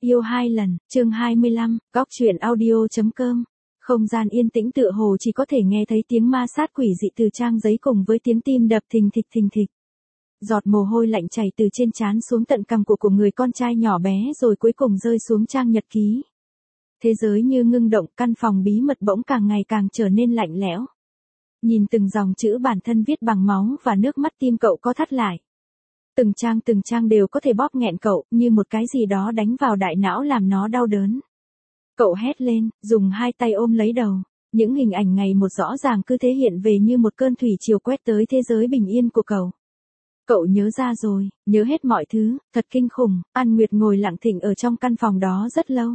Yêu hai lần, chương 25, góc truyện audio.com. Không gian yên tĩnh tựa hồ chỉ có thể nghe thấy tiếng ma sát quỷ dị từ trang giấy cùng với tiếng tim đập thình thịch thình thịch. Giọt mồ hôi lạnh chảy từ trên trán xuống tận cằm của người con trai nhỏ bé rồi cuối cùng rơi xuống trang nhật ký. Thế giới như ngưng động, căn phòng bí mật bỗng càng ngày càng trở nên lạnh lẽo. Nhìn từng dòng chữ bản thân viết bằng máu và nước mắt, tim cậu có thắt lại. Từng trang đều có thể bóp nghẹn cậu, như một cái gì đó đánh vào đại não làm nó đau đớn. Cậu hét lên, dùng hai tay ôm lấy đầu. Những hình ảnh ngày một rõ ràng cứ thế hiện về như một cơn thủy triều quét tới thế giới bình yên của cậu. Cậu nhớ ra rồi, nhớ hết mọi thứ, thật kinh khủng. An Nguyệt ngồi lặng thinh ở trong căn phòng đó rất lâu.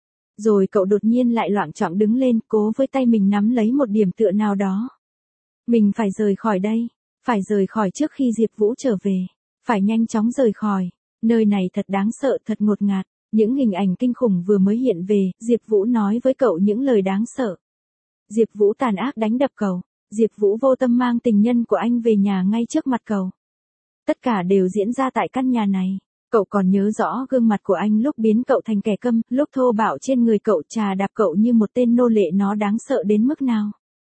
Rồi cậu đột nhiên lại loạng choạng đứng lên, cố với tay mình nắm lấy một điểm tựa nào đó. Mình phải rời khỏi đây, phải rời khỏi trước khi Diệp Vũ trở về. Phải nhanh chóng rời khỏi, nơi này thật đáng sợ, thật ngột ngạt. Những hình ảnh kinh khủng vừa mới hiện về, Diệp Vũ nói với cậu những lời đáng sợ. Diệp Vũ tàn ác đánh đập cậu, Diệp Vũ vô tâm mang tình nhân của anh về nhà ngay trước mặt cậu. Tất cả đều diễn ra tại căn nhà này. Cậu còn nhớ rõ gương mặt của anh lúc biến cậu thành kẻ câm, lúc thô bạo trên người cậu, trà đạp cậu như một tên nô lệ, nó đáng sợ đến mức nào.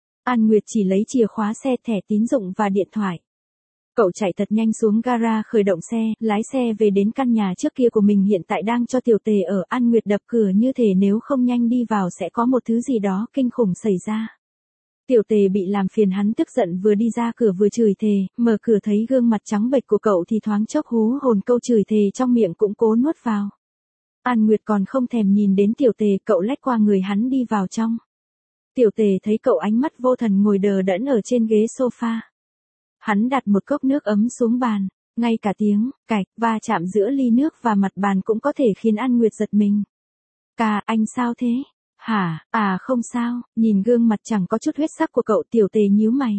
An Nguyệt chỉ lấy chìa khóa xe, thẻ tín dụng và điện thoại. Cậu chạy thật nhanh xuống gara khởi động xe, lái xe về đến căn nhà trước kia của mình hiện tại đang cho Tiểu Tề ở. An Nguyệt đập cửa như thể nếu không nhanh đi vào sẽ có một thứ gì đó kinh khủng xảy ra. Tiểu Tề bị làm phiền, hắn tức giận vừa đi ra cửa vừa chửi thề, mở cửa thấy gương mặt trắng bệch của cậu thì thoáng chốc hú hồn, câu chửi thề trong miệng cũng cố nuốt vào. An Nguyệt còn không thèm nhìn đến Tiểu Tề, cậu lách qua người hắn đi vào trong. Tiểu Tề thấy cậu ánh mắt vô thần ngồi đờ đẫn ở trên ghế sofa. Hắn đặt một cốc nước ấm xuống bàn, ngay cả tiếng cạch va chạm giữa ly nước và mặt bàn cũng có thể khiến An Nguyệt giật mình. Ca, anh sao thế? Hả? À không sao. Nhìn gương mặt chẳng có chút huyết sắc của cậu, Tiểu Tề nhíu mày.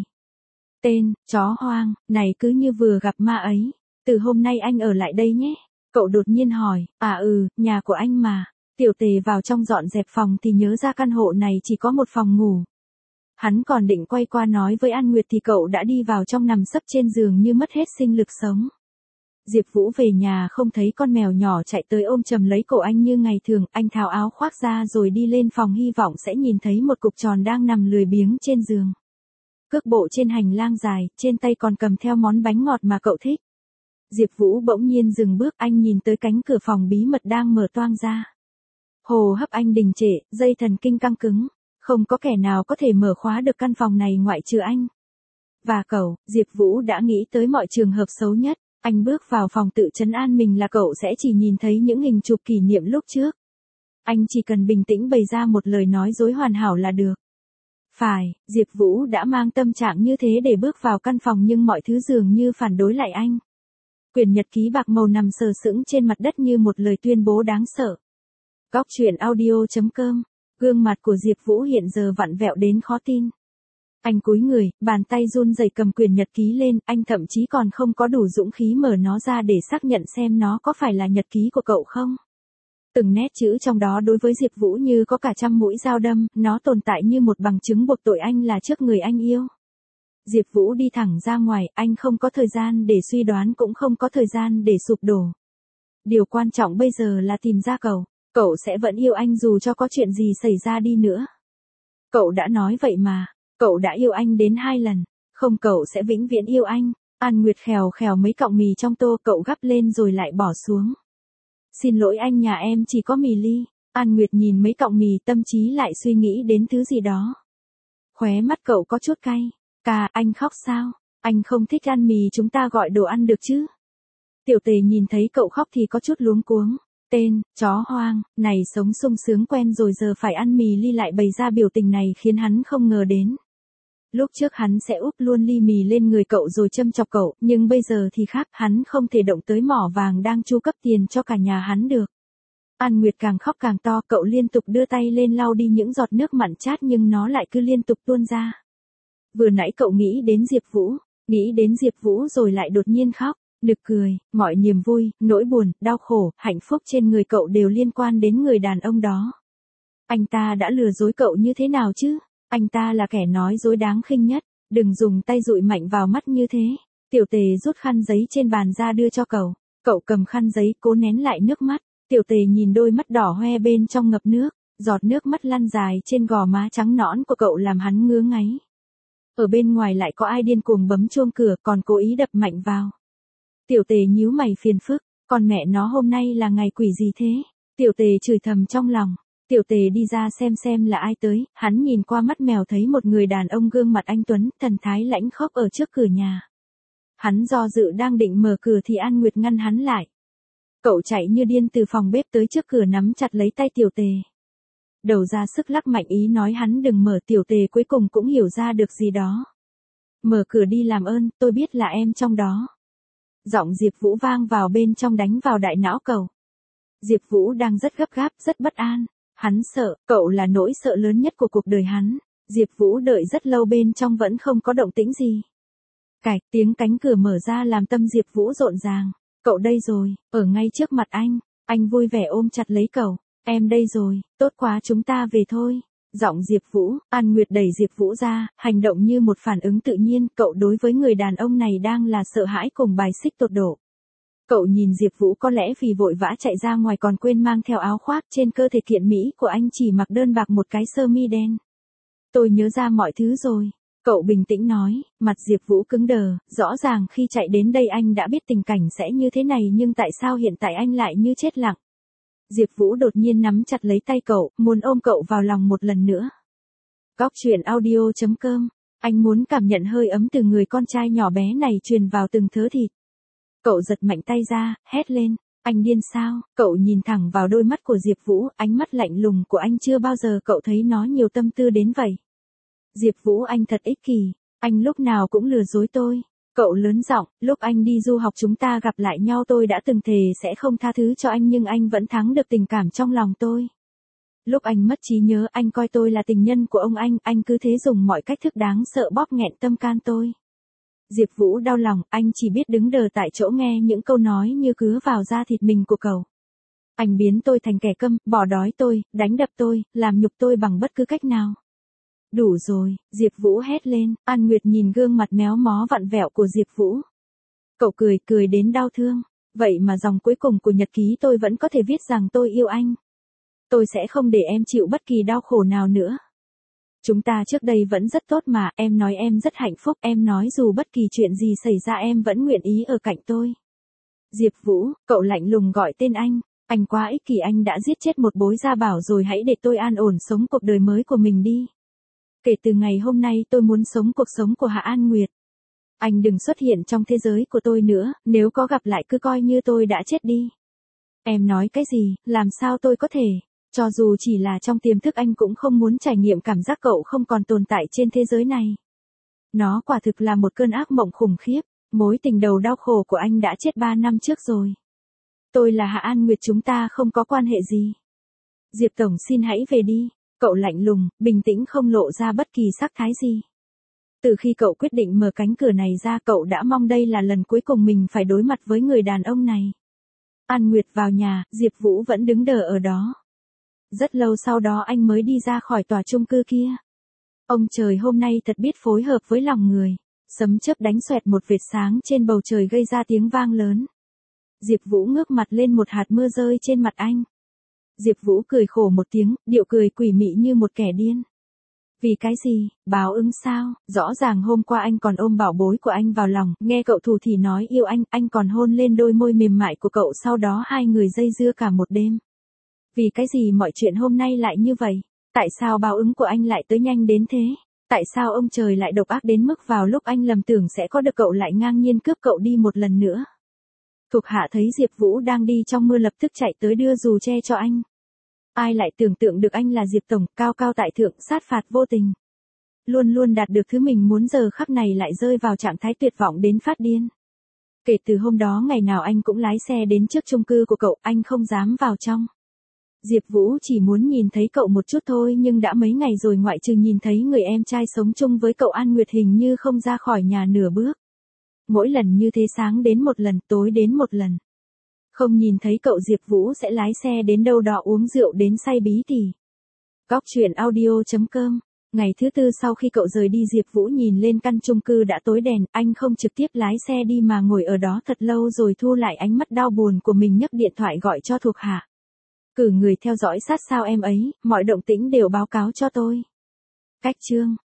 Tên, chó hoang, này cứ như vừa gặp ma ấy. Từ hôm nay anh ở lại đây nhé. Cậu đột nhiên hỏi. À nhà của anh mà. Tiểu Tề vào trong dọn dẹp phòng thì nhớ ra căn hộ này chỉ có một phòng ngủ. Hắn còn định quay qua nói với An Nguyệt thì cậu đã đi vào trong nằm sấp trên giường như mất hết sinh lực sống. Diệp Vũ về nhà không thấy con mèo nhỏ chạy tới ôm chầm lấy cổ anh như ngày thường, anh tháo áo khoác ra rồi đi lên phòng hy vọng sẽ nhìn thấy một cục tròn đang nằm lười biếng trên giường. Cước bộ trên hành lang dài, trên tay còn cầm theo món bánh ngọt mà cậu thích. Diệp Vũ bỗng nhiên dừng bước, anh nhìn tới cánh cửa phòng bí mật đang mở toang ra. Hô hấp anh đình trệ, dây thần kinh căng cứng. Không có kẻ nào có thể mở khóa được căn phòng này ngoại trừ anh. Và cậu, Diệp Vũ đã nghĩ tới mọi trường hợp xấu nhất. Anh bước vào phòng tự trấn an mình là cậu sẽ chỉ nhìn thấy những hình chụp kỷ niệm lúc trước. Anh chỉ cần bình tĩnh bày ra một lời nói dối hoàn hảo là được. Phải, Diệp Vũ đã mang tâm trạng như thế để bước vào căn phòng nhưng mọi thứ dường như phản đối lại anh. Quyển nhật ký bạc màu nằm sờ sững trên mặt đất như một lời tuyên bố đáng sợ. Góc truyện audio.com. Gương mặt của Diệp Vũ hiện giờ vặn vẹo đến khó tin. Anh cúi người, bàn tay run rẩy cầm quyển nhật ký lên, anh thậm chí còn không có đủ dũng khí mở nó ra để xác nhận xem nó có phải là nhật ký của cậu không. Từng nét chữ trong đó đối với Diệp Vũ như có cả trăm mũi dao đâm, nó tồn tại như một bằng chứng buộc tội anh là trước người anh yêu. Diệp Vũ đi thẳng ra ngoài, anh không có thời gian để suy đoán cũng không có thời gian để sụp đổ. Điều quan trọng bây giờ là tìm ra cậu. Cậu sẽ vẫn yêu anh dù cho có chuyện gì xảy ra đi nữa. Cậu đã nói vậy mà. Cậu đã yêu anh đến 2 lần. Không, cậu sẽ vĩnh viễn yêu anh. An Nguyệt khèo khèo mấy cọng mì trong tô, cậu gắp lên rồi lại bỏ xuống. Xin lỗi anh, nhà em chỉ có mì ly. An Nguyệt nhìn mấy cọng mì, tâm trí lại suy nghĩ đến thứ gì đó. Khóe mắt cậu có chút cay. Ca, anh khóc sao? Anh không thích ăn mì, chúng ta gọi đồ ăn được chứ? Tiểu Tề nhìn thấy cậu khóc thì có chút luống cuống. Tên, chó hoang, này sống sung sướng quen rồi giờ phải ăn mì ly lại bày ra biểu tình này khiến hắn không ngờ đến. Lúc trước hắn sẽ úp luôn ly mì lên người cậu rồi châm chọc cậu, nhưng bây giờ thì khác, hắn không thể động tới mỏ vàng đang chu cấp tiền cho cả nhà hắn được. An Nguyệt càng khóc càng to, cậu liên tục đưa tay lên lau đi những giọt nước mặn chát nhưng nó lại cứ liên tục tuôn ra. Vừa nãy cậu nghĩ đến Diệp Vũ rồi lại đột nhiên khóc. Nực cười, mọi niềm vui, nỗi buồn, đau khổ, hạnh phúc trên người cậu đều liên quan đến người đàn ông đó. Anh ta đã lừa dối cậu như thế nào chứ? Anh ta là kẻ nói dối đáng khinh nhất. Đừng dùng tay dụi mạnh vào mắt như thế. Tiểu Tề rút khăn giấy trên bàn ra đưa cho cậu. Cậu cầm khăn giấy cố nén lại nước mắt. Tiểu Tề nhìn đôi mắt đỏ hoe bên trong ngập nước, giọt nước mắt lăn dài trên gò má trắng nõn của cậu làm hắn ngứa ngáy. Ở bên ngoài lại có ai điên cuồng bấm chuông cửa còn cố ý đập mạnh vào. Tiểu Tề nhíu mày phiền phức, con mẹ nó hôm nay là ngày quỷ gì thế? Tiểu Tề chửi thầm trong lòng. Tiểu Tề đi ra xem là ai tới, hắn nhìn qua mắt mèo thấy một người đàn ông gương mặt anh tuấn, thần thái lãnh khốc ở trước cửa nhà. Hắn do dự đang định mở cửa thì An Nguyệt ngăn hắn lại. Cậu chạy như điên từ phòng bếp tới trước cửa nắm chặt lấy tay Tiểu Tề. Đầu ra sức lắc mạnh ý nói hắn đừng mở. Tiểu Tề cuối cùng cũng hiểu ra được gì đó. Mở cửa đi làm ơn, tôi biết là em trong đó. Giọng Diệp Vũ vang vào bên trong đánh vào đại não cậu. Diệp Vũ đang rất gấp gáp, rất bất an. Hắn sợ, cậu là nỗi sợ lớn nhất của cuộc đời hắn. Diệp Vũ đợi rất lâu bên trong vẫn không có động tĩnh gì. Cạch, tiếng cánh cửa mở ra làm tâm Diệp Vũ rộn ràng. Cậu đây rồi, ở ngay trước mặt anh vui vẻ ôm chặt lấy cậu. Em đây rồi, tốt quá chúng ta về thôi. Giọng Diệp Vũ, An Nguyệt đẩy Diệp Vũ ra, hành động như một phản ứng tự nhiên. Cậu đối với người đàn ông này đang là sợ hãi cùng bài xích tột độ. Cậu nhìn Diệp Vũ có lẽ vì vội vã chạy ra ngoài còn quên mang theo áo khoác, trên cơ thể kiện mỹ của anh chỉ mặc đơn bạc một cái sơ mi đen. Tôi nhớ ra mọi thứ rồi. Cậu bình tĩnh nói, mặt Diệp Vũ cứng đờ, rõ ràng khi chạy đến đây anh đã biết tình cảnh sẽ như thế này nhưng tại sao hiện tại anh lại như chết lặng. Diệp Vũ đột nhiên nắm chặt lấy tay cậu, muốn ôm cậu vào lòng một lần nữa. Góc truyện audio.com, anh muốn cảm nhận hơi ấm từ người con trai nhỏ bé này truyền vào từng thớ thịt. Cậu giật mạnh tay ra, hét lên, anh điên sao? Cậu nhìn thẳng vào đôi mắt của Diệp Vũ, ánh mắt lạnh lùng của anh chưa bao giờ cậu thấy nó nhiều tâm tư đến vậy. Diệp Vũ anh thật ích kỷ, anh lúc nào cũng lừa dối tôi. Cậu lớn giọng, lúc anh đi du học chúng ta gặp lại nhau tôi đã từng thề sẽ không tha thứ cho anh nhưng anh vẫn thắng được tình cảm trong lòng tôi. Lúc anh mất trí nhớ anh coi tôi là tình nhân của ông anh cứ thế dùng mọi cách thức đáng sợ bóp nghẹn tâm can tôi. Diệp Vũ đau lòng, anh chỉ biết đứng đờ tại chỗ nghe những câu nói như cứa vào da thịt mình của cậu. Anh biến tôi thành kẻ câm, bỏ đói tôi, đánh đập tôi, làm nhục tôi bằng bất cứ cách nào. Đủ rồi, Diệp Vũ hét lên, An Nguyệt nhìn gương mặt méo mó vặn vẹo của Diệp Vũ. Cậu cười đến đau thương, vậy mà dòng cuối cùng của nhật ký tôi vẫn có thể viết rằng tôi yêu anh. Tôi sẽ không để em chịu bất kỳ đau khổ nào nữa. Chúng ta trước đây vẫn rất tốt mà, em nói em rất hạnh phúc, em nói dù bất kỳ chuyện gì xảy ra em vẫn nguyện ý ở cạnh tôi. Diệp Vũ, cậu lạnh lùng gọi tên anh quá ích kỷ anh đã giết chết một bối gia bảo rồi hãy để tôi an ổn sống cuộc đời mới của mình đi. Kể từ ngày hôm nay tôi muốn sống cuộc sống của Hạ An Nguyệt. Anh đừng xuất hiện trong thế giới của tôi nữa, nếu có gặp lại cứ coi như tôi đã chết đi. Em nói cái gì, làm sao tôi có thể, cho dù chỉ là trong tiềm thức anh cũng không muốn trải nghiệm cảm giác cậu không còn tồn tại trên thế giới này. Nó quả thực là một cơn ác mộng khủng khiếp, mối tình đầu đau khổ của anh đã chết 3 năm trước rồi. Tôi là Hạ An Nguyệt chúng ta không có quan hệ gì. Diệp Tổng xin hãy về đi. Cậu lạnh lùng, bình tĩnh không lộ ra bất kỳ sắc thái gì. Từ khi cậu quyết định mở cánh cửa này ra cậu đã mong đây là lần cuối cùng mình phải đối mặt với người đàn ông này. An Nguyệt vào nhà, Diệp Vũ vẫn đứng đờ ở đó. Rất lâu sau đó anh mới đi ra khỏi tòa chung cư kia. Ông trời hôm nay thật biết phối hợp với lòng người. Sấm chớp đánh xoẹt một vệt sáng trên bầu trời gây ra tiếng vang lớn. Diệp Vũ ngước mặt lên một hạt mưa rơi trên mặt anh. Diệp Vũ cười khổ một tiếng, điệu cười quỷ mị như một kẻ điên. Vì cái gì, báo ứng sao, rõ ràng hôm qua anh còn ôm bảo bối của anh vào lòng, nghe cậu thủ thỉ nói yêu anh còn hôn lên đôi môi mềm mại của cậu sau đó hai người dây dưa cả một đêm. Vì cái gì mọi chuyện hôm nay lại như vậy, tại sao báo ứng của anh lại tới nhanh đến thế, tại sao ông trời lại độc ác đến mức vào lúc anh lầm tưởng sẽ có được cậu lại ngang nhiên cướp cậu đi một lần nữa. Thuộc hạ thấy Diệp Vũ đang đi trong mưa lập tức chạy tới đưa dù che cho anh. Ai lại tưởng tượng được anh là Diệp Tổng, cao cao tại thượng, sát phạt vô tình. Luôn luôn đạt được thứ mình muốn giờ khắc này lại rơi vào trạng thái tuyệt vọng đến phát điên. Kể từ hôm đó ngày nào anh cũng lái xe đến trước chung cư của cậu, anh không dám vào trong. Diệp Vũ chỉ muốn nhìn thấy cậu một chút thôi nhưng đã mấy ngày rồi ngoại trừ nhìn thấy người em trai sống chung với cậu An Nguyệt hình như không ra khỏi nhà nửa bước. Mỗi lần như thế sáng đến một lần, tối đến một lần. Không nhìn thấy cậu Diệp Vũ sẽ lái xe đến đâu đó uống rượu đến say bí tỉ. Góc truyện audio.com. Ngày thứ tư sau khi cậu rời đi Diệp Vũ nhìn lên căn chung cư đã tối đèn, anh không trực tiếp lái xe đi mà ngồi ở đó thật lâu rồi thu lại ánh mắt đau buồn của mình nhấc điện thoại gọi cho thuộc hạ. Cử người theo dõi sát sao em ấy, mọi động tĩnh đều báo cáo cho tôi. Cách chương